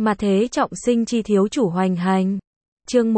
Mà thế trọng sinh chi thiếu chủ hoành hành. Chương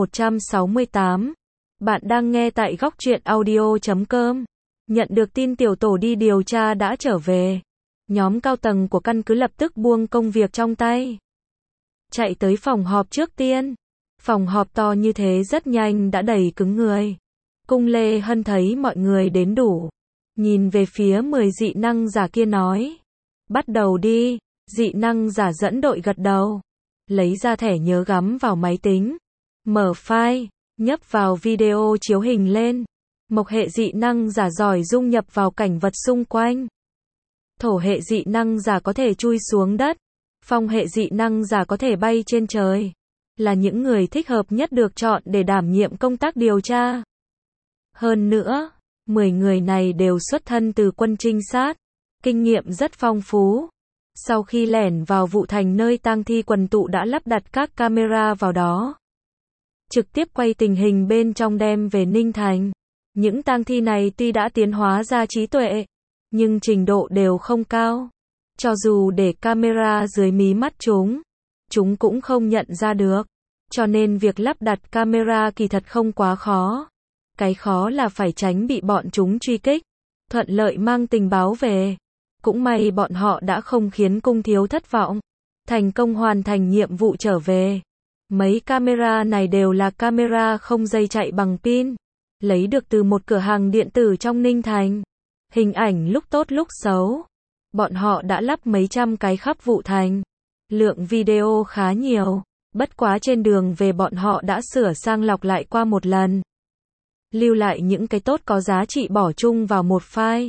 168. Bạn đang nghe tại góc truyện audio.com. Nhận được tin tiểu tổ đi điều tra đã trở về. Nhóm cao tầng của căn cứ lập tức buông công việc trong tay. Chạy tới phòng họp trước tiên. Phòng họp to như thế rất nhanh đã đầy cứng người. Cung Lê Hân thấy mọi người đến đủ. Nhìn về phía 10 dị năng giả kia nói. Bắt đầu đi. Dị năng giả dẫn đội gật đầu. Lấy ra thẻ nhớ gắm vào máy tính. Mở file, nhấp vào video chiếu hình lên. Mộc hệ dị năng giả giỏi dung nhập vào cảnh vật xung quanh. Thổ hệ dị năng giả có thể chui xuống đất. Phong hệ dị năng giả có thể bay trên trời. Là những người thích hợp nhất được chọn để đảm nhiệm công tác điều tra. Hơn nữa, 10 người này đều xuất thân từ quân trinh sát. Kinh nghiệm rất phong phú. Sau khi lẻn vào vụ thành nơi tang thi quần tụ đã lắp đặt các camera vào đó. Trực tiếp quay tình hình bên trong đem về Ninh Thành. Những tang thi này tuy đã tiến hóa ra trí tuệ, nhưng trình độ đều không cao. Cho dù để camera dưới mí mắt chúng cũng không nhận ra được. Cho nên việc lắp đặt camera kỳ thật không quá khó. Cái khó là phải tránh bị bọn chúng truy kích, thuận lợi mang tình báo về. Cũng may bọn họ đã không khiến cung thiếu thất vọng. Thành công hoàn thành nhiệm vụ trở về. Mấy camera này đều là camera không dây chạy bằng pin. Lấy được từ một cửa hàng điện tử trong Ninh Thành. Hình ảnh lúc tốt lúc xấu. Bọn họ đã lắp mấy trăm cái khắp vụ thành. Lượng video khá nhiều. Bất quá trên đường về bọn họ đã sửa sang lọc lại qua một lần. Lưu lại những cái tốt có giá trị bỏ chung vào một file.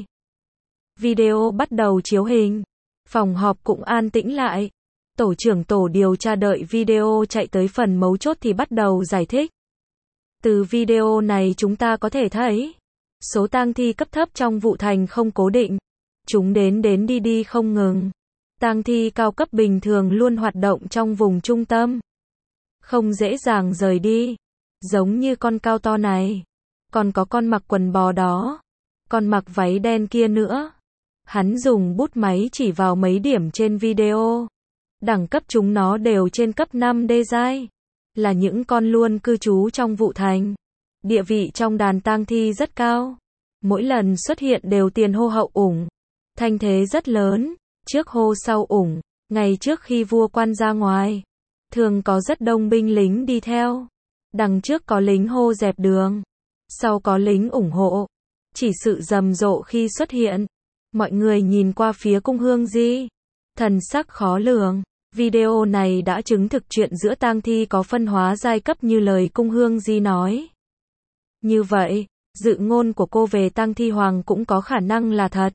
Video bắt đầu chiếu hình. Phòng họp cũng an tĩnh lại. Tổ trưởng tổ điều tra đợi video chạy tới phần mấu chốt thì bắt đầu giải thích. Từ video này chúng ta có thể thấy, số tang thi cấp thấp trong vụ thành không cố định. Chúng đến đi không ngừng. Tang thi cao cấp bình thường luôn hoạt động trong vùng trung tâm. Không dễ dàng rời đi. Giống như con cao to này. Còn có con mặc quần bò đó. Con mặc váy đen kia nữa. Hắn dùng bút máy chỉ vào mấy điểm trên video. Đẳng cấp chúng nó đều trên cấp 5 đê giai. Là những con luôn cư trú trong vụ thành. Địa vị trong đàn tang thi rất cao. Mỗi lần xuất hiện đều tiền hô hậu ủng. Thanh thế rất lớn. Trước hô sau ủng. Ngày trước khi vua quan ra ngoài, thường có rất đông binh lính đi theo. Đằng trước có lính hô dẹp đường. Sau có lính ủng hộ. Chỉ sự rầm rộ khi xuất hiện. Mọi người nhìn qua phía Cung Hương Di. Thần sắc khó lường. Video này đã chứng thực chuyện giữa tang thi có phân hóa giai cấp như lời Cung Hương Di nói. Như vậy, dự ngôn của cô về tang thi hoàng cũng có khả năng là thật.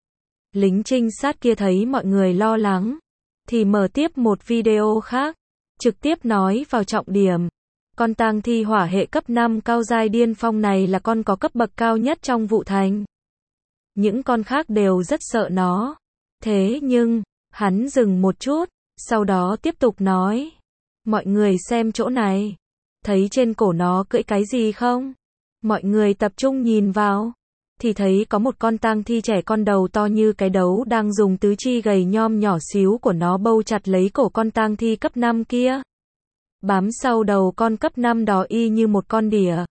Lính trinh sát kia thấy mọi người lo lắng, thì mở tiếp một video khác, trực tiếp nói vào trọng điểm. Con tang thi hỏa hệ cấp 5 cao giai điên phong này là con có cấp bậc cao nhất trong vụ thành. Những con khác đều rất sợ nó. Thế nhưng, hắn dừng một chút, sau đó tiếp tục nói. Mọi người xem chỗ này. Thấy trên cổ nó cưỡi cái gì không? Mọi người tập trung nhìn vào. Thì thấy có một con tang thi trẻ con đầu to như cái đấu đang dùng tứ chi gầy nhom nhỏ xíu của nó bâu chặt lấy cổ con tang thi cấp 5 kia. Bám sau đầu con cấp 5 đó y như một con đỉa.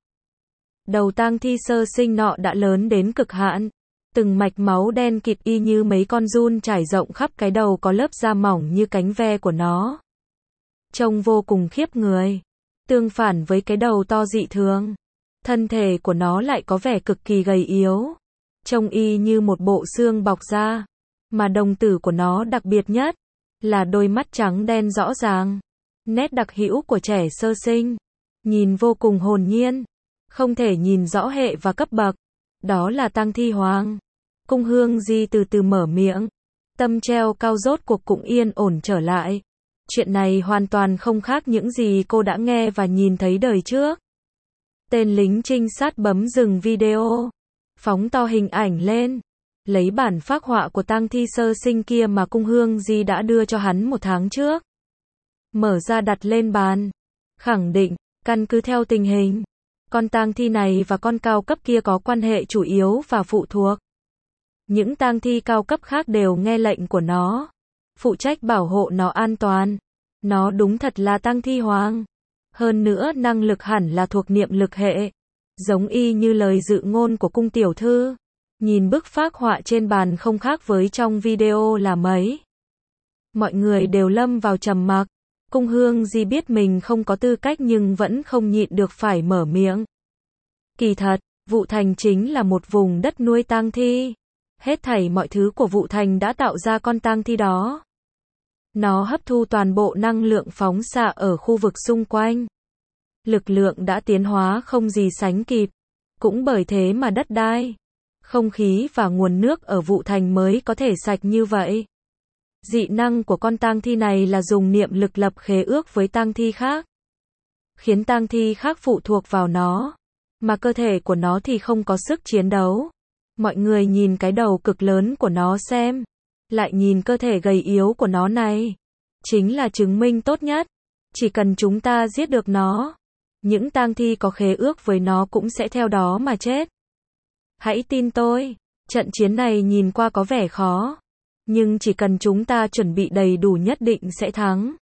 Đầu tang thi sơ sinh nọ đã lớn đến cực hạn. Từng mạch máu đen kịt y như mấy con giun trải rộng khắp cái đầu có lớp da mỏng như cánh ve của nó. Trông vô cùng khiếp người. Tương phản với cái đầu to dị thường. Thân thể của nó lại có vẻ cực kỳ gầy yếu. Trông y như một bộ xương bọc da. Mà đồng tử của nó đặc biệt nhất là đôi mắt trắng đen rõ ràng. Nét đặc hữu của trẻ sơ sinh. Nhìn vô cùng hồn nhiên. Không thể nhìn rõ hệ và cấp bậc. Đó là tang thi hoàng. Cung Hương Di từ từ mở miệng. Tâm treo cao rốt cuộc cũng yên ổn trở lại. Chuyện này hoàn toàn không khác những gì cô đã nghe và nhìn thấy đời trước. Tên lính trinh sát bấm dừng video. Phóng to hình ảnh lên. Lấy bản phác họa của tang thi sơ sinh kia mà Cung Hương Di đã đưa cho hắn một tháng trước. Mở ra đặt lên bàn. Khẳng định, căn cứ theo tình hình. Con tang thi này và con cao cấp kia có quan hệ chủ yếu và phụ thuộc. Những tang thi cao cấp khác đều nghe lệnh của nó. Phụ trách bảo hộ nó an toàn. Nó đúng thật là tang thi hoàng. Hơn nữa năng lực hẳn là thuộc niệm lực hệ. Giống y như lời dự ngôn của cung tiểu thư. Nhìn bức phác họa trên bàn không khác với trong video là mấy. Mọi người đều lâm vào trầm mặc. Cung Hương Di biết mình không có tư cách nhưng vẫn không nhịn được phải mở miệng. Kỳ thật, Vũ Thành chính là một vùng đất nuôi tang thi. Hết thảy mọi thứ của Vũ Thành đã tạo ra con tang thi đó. Nó hấp thu toàn bộ năng lượng phóng xạ ở khu vực xung quanh. Lực lượng đã tiến hóa không gì sánh kịp. Cũng bởi thế mà đất đai, không khí và nguồn nước ở Vũ Thành mới có thể sạch như vậy. Dị năng của con tang thi này là dùng niệm lực lập khế ước với tang thi khác. Khiến tang thi khác phụ thuộc vào nó. Mà cơ thể của nó thì không có sức chiến đấu. Mọi người nhìn cái đầu cực lớn của nó xem. Lại nhìn cơ thể gầy yếu của nó này. Chính là chứng minh tốt nhất. Chỉ cần chúng ta giết được nó, những tang thi có khế ước với nó cũng sẽ theo đó mà chết. Hãy tin tôi, trận chiến này nhìn qua có vẻ khó. Nhưng chỉ cần chúng ta chuẩn bị đầy đủ nhất định sẽ thắng.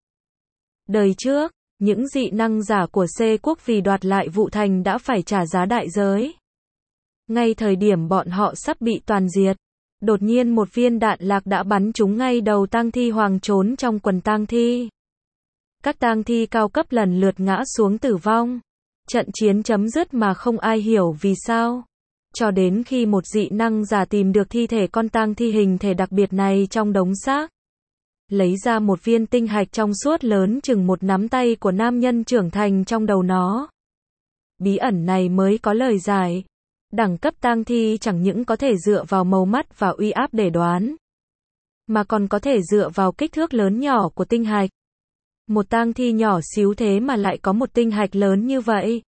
Đời trước, những dị năng giả của C quốc vì đoạt lại Vũ Thành đã phải trả giá đại giới. Ngay thời điểm bọn họ sắp bị toàn diệt, đột nhiên một viên đạn lạc đã bắn trúng ngay đầu tang thi hoàng trốn trong quần tang thi. Các tang thi cao cấp lần lượt ngã xuống tử vong. Trận chiến chấm dứt mà không ai hiểu vì sao. Cho đến khi một dị năng giả tìm được thi thể con tang thi hình thể đặc biệt này trong đống xác. Lấy ra một viên tinh hạch trong suốt lớn chừng một nắm tay của nam nhân trưởng thành trong đầu nó. Bí ẩn này mới có lời giải. Đẳng cấp tang thi chẳng những có thể dựa vào màu mắt và uy áp để đoán, mà còn có thể dựa vào kích thước lớn nhỏ của tinh hạch. Một tang thi nhỏ xíu thế mà lại có một tinh hạch lớn như vậy.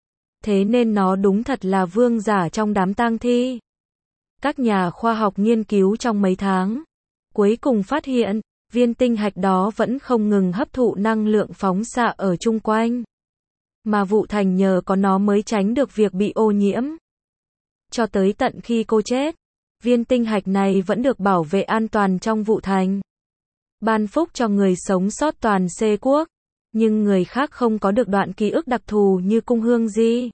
Thế nên nó đúng thật là vương giả trong đám tang thi. Các nhà khoa học nghiên cứu trong mấy tháng, cuối cùng phát hiện, viên tinh hạch đó vẫn không ngừng hấp thụ năng lượng phóng xạ ở chung quanh. Mà Vũ Thành nhờ có nó mới tránh được việc bị ô nhiễm. Cho tới tận khi cô chết, viên tinh hạch này vẫn được bảo vệ an toàn trong Vũ Thành. Ban phúc cho người sống sót toàn C quốc, nhưng người khác không có được đoạn ký ức đặc thù như Cung Hương Di,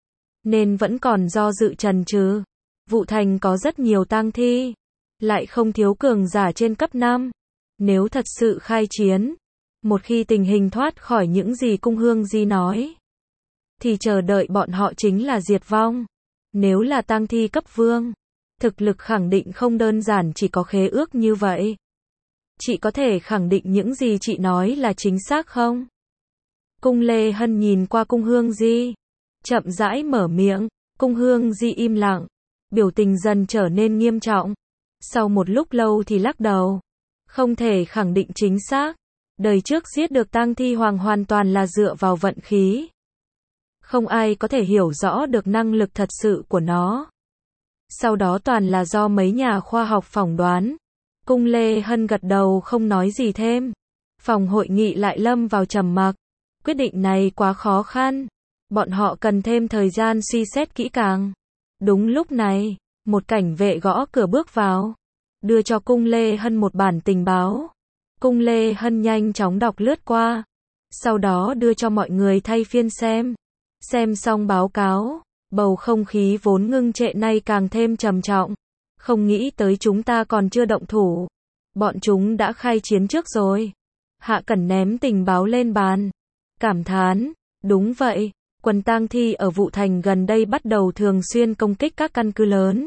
nên vẫn còn do dự chần chừ. Vũ Thành có rất nhiều tang thi, lại không thiếu cường giả trên cấp 5. Nếu thật sự khai chiến, một khi tình hình thoát khỏi những gì Cung Hương Di nói, thì chờ đợi bọn họ chính là diệt vong. Nếu là tang thi cấp vương, thực lực khẳng định không đơn giản chỉ có khế ước như vậy. Chị có thể khẳng định những gì chị nói là chính xác không? Cung Lê Hân nhìn qua Cung Hương Di, chậm rãi mở miệng. Cung Hương Di im lặng, biểu tình dần trở nên nghiêm trọng. Sau một lúc lâu thì lắc đầu. Không thể khẳng định chính xác. Đời trước giết được tang thi hoàng hoàn toàn là dựa vào vận khí. Không ai có thể hiểu rõ được năng lực thật sự của nó. Sau đó toàn là do mấy nhà khoa học phỏng đoán. Cung Lê Hân gật đầu không nói gì thêm. Phòng hội nghị lại lâm vào trầm mặc. Quyết định này quá khó khăn. Bọn họ cần thêm thời gian suy xét kỹ càng. Đúng lúc này, một cảnh vệ gõ cửa bước vào, đưa cho Cung Lê Hân một bản tình báo. Cung Lê Hân nhanh chóng đọc lướt qua, sau đó đưa cho mọi người thay phiên xem. Xem xong báo cáo, bầu không khí vốn ngưng trệ nay càng thêm trầm trọng. Không nghĩ tới chúng ta còn chưa động thủ. Bọn chúng đã khai chiến trước rồi. Hạ Cẩn ném tình báo lên bàn. Cảm thán, đúng vậy, quân tang thi ở Vũ Thành gần đây bắt đầu thường xuyên công kích các căn cứ lớn.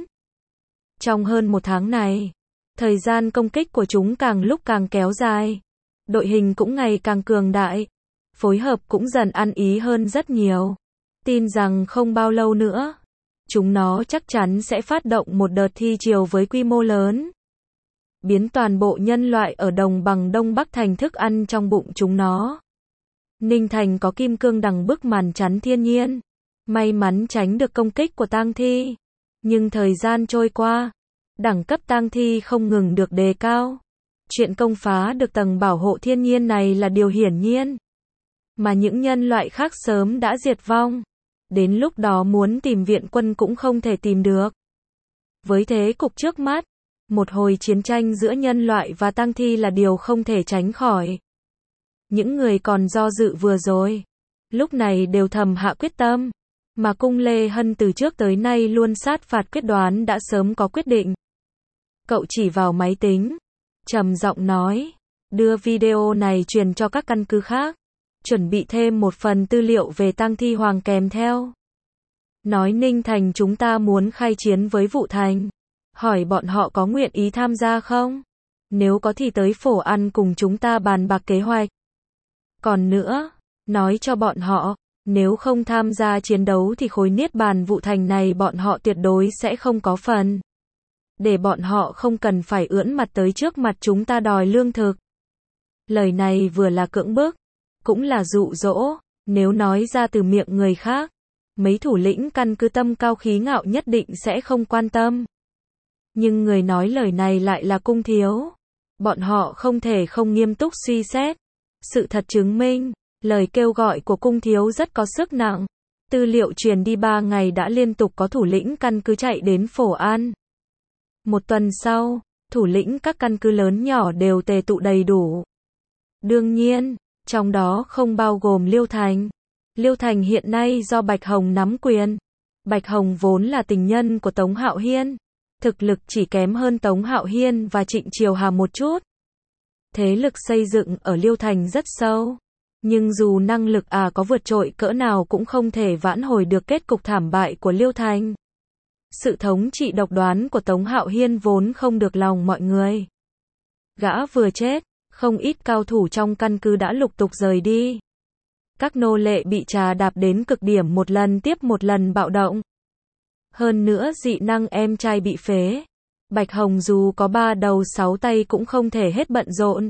Trong hơn một tháng này, thời gian công kích của chúng càng lúc càng kéo dài. Đội hình cũng ngày càng cường đại. Phối hợp cũng dần ăn ý hơn rất nhiều. Tin rằng không bao lâu nữa, chúng nó chắc chắn sẽ phát động một đợt thi triều với quy mô lớn. Biến toàn bộ nhân loại ở đồng bằng Đông Bắc thành thức ăn trong bụng chúng nó. Ninh Thành có kim cương đằng bức màn chắn thiên nhiên. May mắn tránh được công kích của tang thi. Nhưng thời gian trôi qua, đẳng cấp tang thi không ngừng được đề cao. Chuyện công phá được tầng bảo hộ thiên nhiên này là điều hiển nhiên. Mà những nhân loại khác sớm đã diệt vong. Đến lúc đó muốn tìm viện quân cũng không thể tìm được. Với thế cục trước mắt, một hồi chiến tranh giữa nhân loại và tang thi là điều không thể tránh khỏi. Những người còn do dự vừa rồi, lúc này đều thầm hạ quyết tâm. Mà cung Lê Hân từ trước tới nay luôn sát phạt quyết đoán đã sớm có quyết định. Cậu chỉ vào máy tính, trầm giọng nói, đưa video này truyền cho các căn cứ khác, chuẩn bị thêm một phần tư liệu về tang thi Hoàng kèm theo. Nói Ninh Thành chúng ta muốn khai chiến với Vũ Thành, hỏi bọn họ có nguyện ý tham gia không? Nếu có thì tới Phổ An cùng chúng ta bàn bạc kế hoạch. Còn nữa, nói cho bọn họ, nếu không tham gia chiến đấu thì khối niết bàn Vũ Thành này bọn họ tuyệt đối sẽ không có phần. Để bọn họ không cần phải ưỡn mặt tới trước mặt chúng ta đòi lương thực. Lời này vừa là cưỡng bức, cũng là dụ dỗ, nếu nói ra từ miệng người khác, mấy thủ lĩnh căn cứ tâm cao khí ngạo nhất định sẽ không quan tâm. Nhưng người nói lời này lại là Cung Thiếu. Bọn họ không thể không nghiêm túc suy xét. Sự thật chứng minh, lời kêu gọi của Cung Thiếu rất có sức nặng. Tư liệu truyền đi 3 ngày đã liên tục có thủ lĩnh căn cứ chạy đến Phổ An. Một tuần sau, thủ lĩnh các căn cứ lớn nhỏ đều tề tụ đầy đủ. Đương nhiên, trong đó không bao gồm Liêu Thành. Liêu Thành hiện nay do Bạch Hồng nắm quyền. Bạch Hồng vốn là tình nhân của Tống Hạo Hiên. Thực lực chỉ kém hơn Tống Hạo Hiên và Trịnh Triều Hà một chút. Thế lực xây dựng ở Liêu Thành rất sâu. Nhưng dù năng lực có vượt trội cỡ nào cũng không thể vãn hồi được kết cục thảm bại của Liêu Thành. Sự thống trị độc đoán của Tống Hạo Hiên vốn không được lòng mọi người. Gã vừa chết, không ít cao thủ trong căn cứ đã lục tục rời đi. Các nô lệ bị trà đạp đến cực điểm một lần tiếp một lần bạo động. Hơn nữa dị năng em trai bị phế. Bạch Hồng dù có 3 đầu 6 tay cũng không thể hết bận rộn.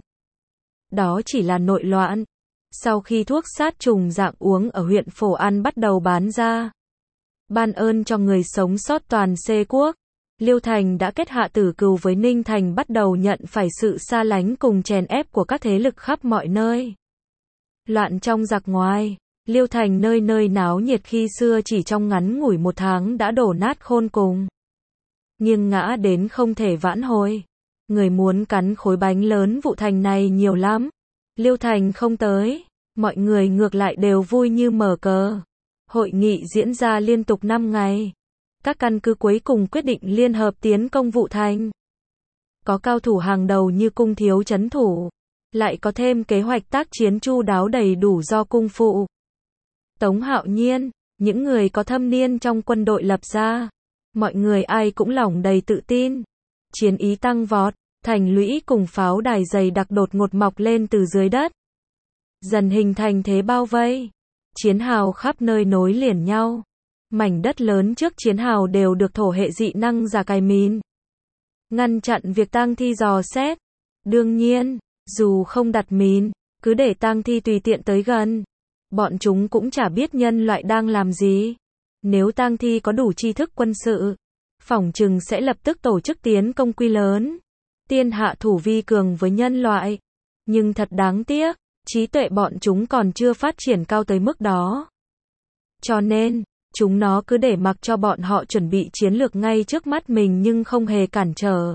Đó chỉ là nội loạn. Sau khi thuốc sát trùng dạng uống ở huyện Phổ An bắt đầu bán ra, ban ơn cho người sống sót toàn xê quốc, Liêu Thành đã kết hạ tử cừu với Ninh Thành bắt đầu nhận phải sự xa lánh cùng chèn ép của các thế lực khắp mọi nơi. Loạn trong giặc ngoài, Liêu Thành nơi nơi náo nhiệt khi xưa chỉ trong ngắn ngủi 1 tháng đã đổ nát khôn cùng. Nghiêng ngã đến không thể vãn hồi. Người muốn cắn khối bánh lớn Vũ Thành này nhiều lắm. Liêu Thành không tới, mọi người ngược lại đều vui như mở cờ. Hội nghị diễn ra liên tục 5 ngày. Các căn cứ cuối cùng quyết định liên hợp tiến công Vũ Thành. Có cao thủ hàng đầu như Cung Thiếu trấn thủ, lại có thêm kế hoạch tác chiến chu đáo đầy đủ do Cung Phụ, Tống Hạo Nhiên, những người có thâm niên trong quân đội lập ra. Mọi người ai cũng lòng đầy tự tin. Chiến ý tăng vọt, thành lũy cùng pháo đài dày đặc đột ngột mọc lên từ dưới đất. Dần hình thành thế bao vây. Chiến hào khắp nơi nối liền nhau. Mảnh đất lớn trước chiến hào đều được thổ hệ dị năng giả cài mìn, ngăn chặn việc tang thi dò xét. Đương nhiên, dù không đặt mìn, cứ để tang thi tùy tiện tới gần, bọn chúng cũng chả biết nhân loại đang làm gì. Nếu tang thi có đủ tri thức quân sự, phỏng chừng sẽ lập tức tổ chức tiến công quy lớn, tiên hạ thủ vi cường với nhân loại. Nhưng thật đáng tiếc, trí tuệ bọn chúng còn chưa phát triển cao tới mức đó. Cho nên, chúng nó cứ để mặc cho bọn họ chuẩn bị chiến lược ngay trước mắt mình nhưng không hề cản trở.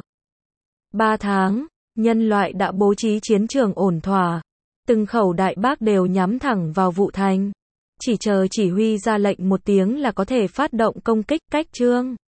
3 tháng, nhân loại đã bố trí chiến trường ổn thỏa. Từng khẩu đại bác đều nhắm thẳng vào Vũ Thành. Chỉ chờ chỉ huy ra lệnh một tiếng là có thể phát động công kích cách chương.